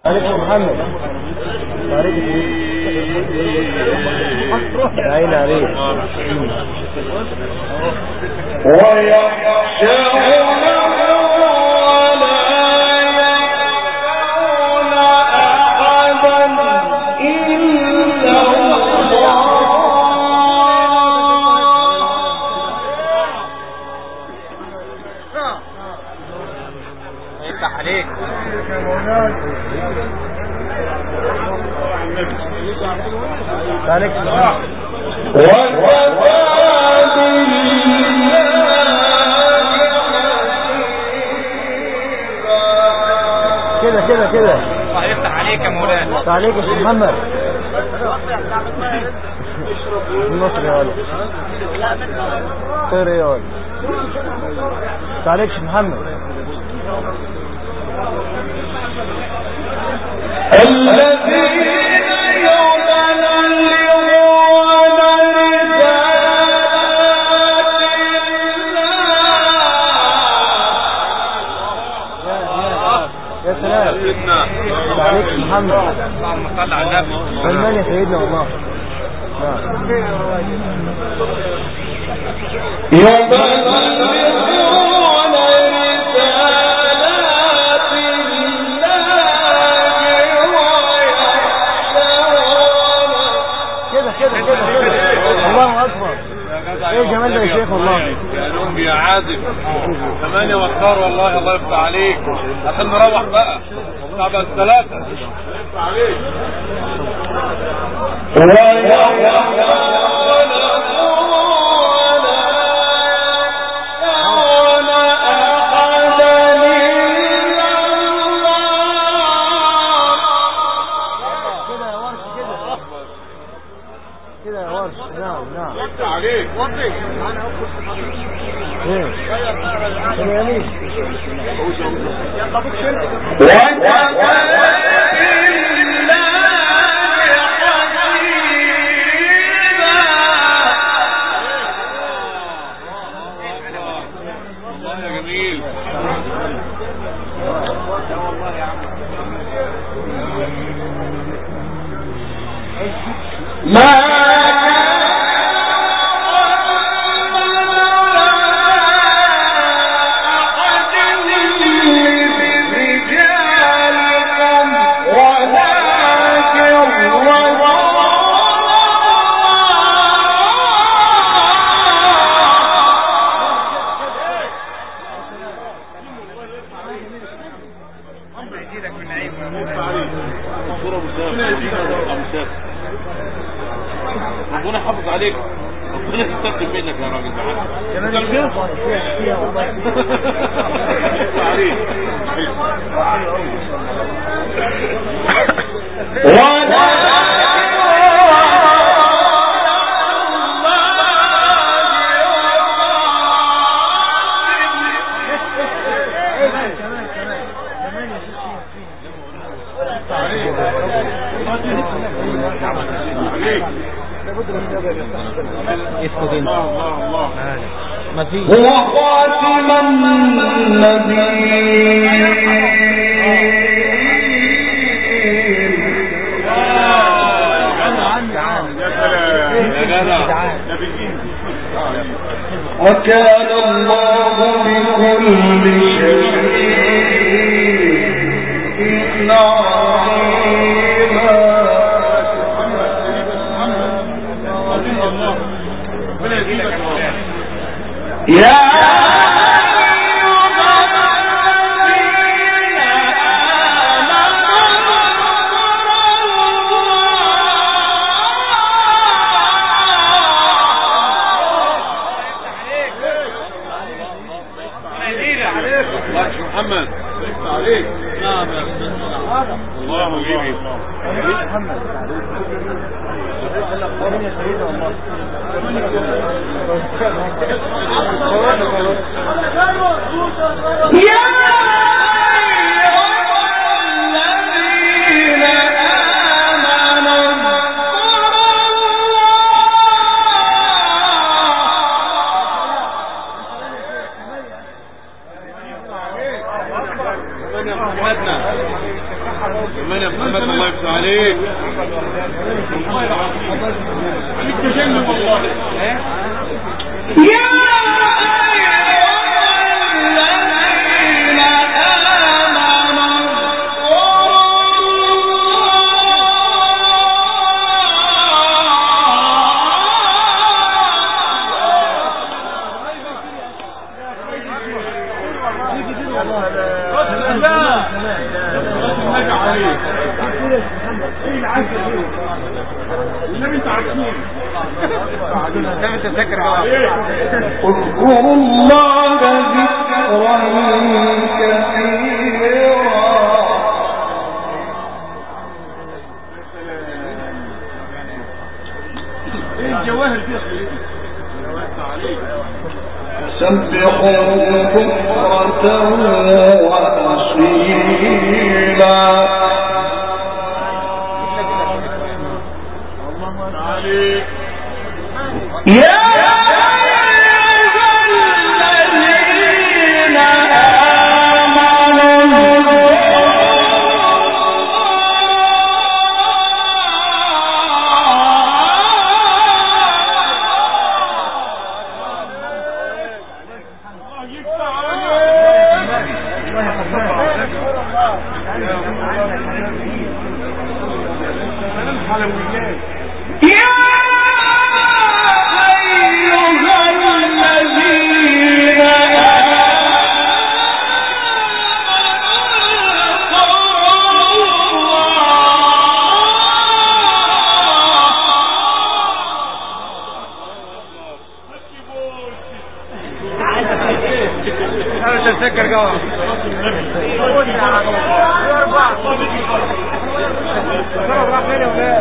عليك يا محمد. عليك عين عليك. كده هيفتح عليك يا مولانا. عليك يا محمد. النصر يا ولد خير يا ولد. عليك يا محمد. عليك محمد. اللهم صل على النبي. فنان يا سيدنا والله. كده الله اكبر. ايه الجمال ده يا شيخ والله. يا نوم يا عازف 8 وقتار والله. الله يفتح عليك عشان نروح بقى بعد الثلاثة. يفتح عليك. كده يا ورش. نعم يفتح عليك. وطي انا اخش ايه يا مين يلا ابوك شرب. ربنا يحافظ عليك. ربنا يستقبل منك يا راجل. ما فيش. هو خاتم وكان الله بكل شيء عليما. يا محمد عليك. نعم يا الله يجيب محمد يا سيدنا والله. كمان يا محمد الله يفتح عليك. عليك تجنب والله. اذكروا الله ذكرا كثيرا سبحوا بكرة وأصيلا. يا تتذكر